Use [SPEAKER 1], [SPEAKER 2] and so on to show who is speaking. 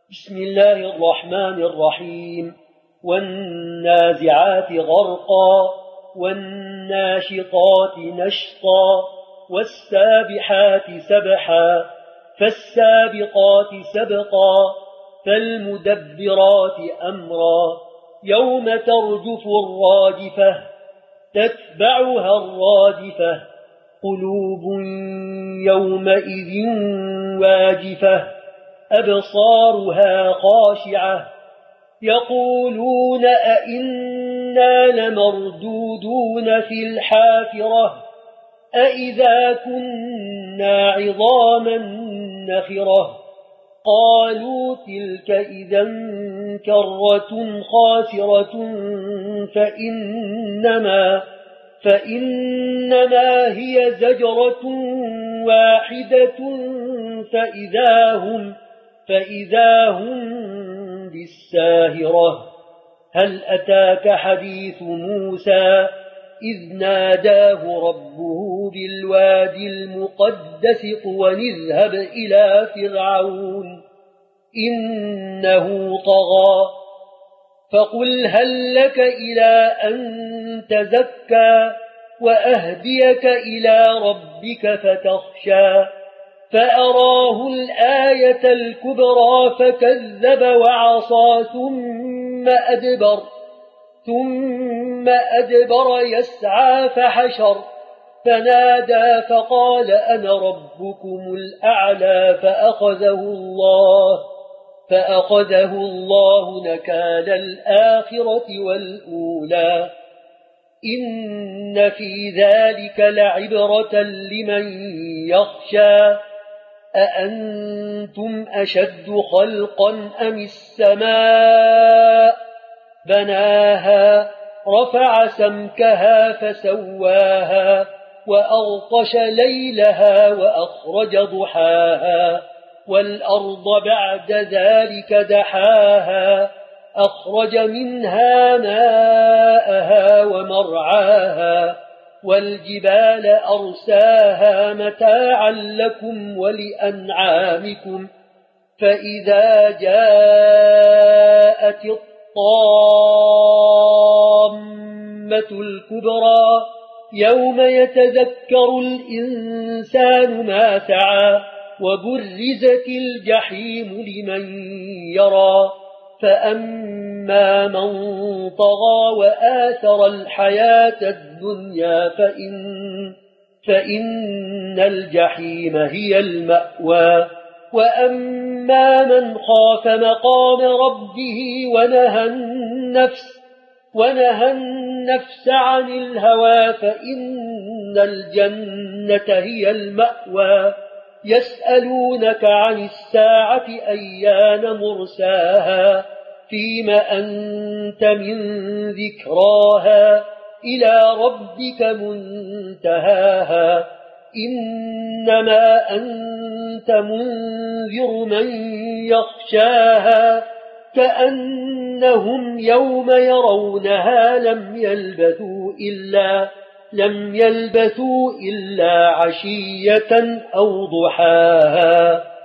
[SPEAKER 1] بسم الله الرحمن الرحيم والنازعات غرقا والناشطات نشطا والسابحات سبحا فالسابقات سبقا فالمدبرات أمرا يوم ترجف الراجفة تتبعها الرادفة قلوب يومئذ واجفة أبصارها خاشعة يقولون أئنا لمردودون في الحافرة أئذا كنا عظاما نخرة قالوا تلك إذا كرة خاسرة فإنما هي زجرة واحدة فإذا هم بالساهرة هل أتاك حديث موسى إذ ناداه ربه بالوادي المقدس طوى اذهب إلى فرعون إنه طغى فقل هل لك إلى أن تزكى وأهديك إلى ربك فتخشى فأراه الآية الكبرى فكذب وعصى ثم أدبر يسعى فحشر فنادى فقال أنا ربكم الأعلى فأخذه الله نكال الآخرة والأولى إن في ذلك لعبرة لمن يخشى أأنتم أشد خلقا أم السماء بناها رفع سمكها فسواها وأغطش ليلها وأخرج ضحاها والأرض بعد ذلك دحاها أخرج منها ماءها ومرعاها والجبال أرساها متاعا لكم ولأنعامكم فإذا جاءت الطامة الكبرى يوم يتذكر الإنسان ما سعى وبرزت الجحيم لمن يرى فأما من طغى وآثر الحياة الدنيا فإن الجحيم هي المأوى وأما من خاف مقام ربه ونهى النفس عن الهوى فإن الجنة هي المأوى يسألونك عن الساعة أيان مرساها فيما أنت من ذكراها إلى ربك منتهاها إنما أنت منذر من يخشاها كأنهم يوم يرونها لم يلبثوا إلا عشية أو ضحاها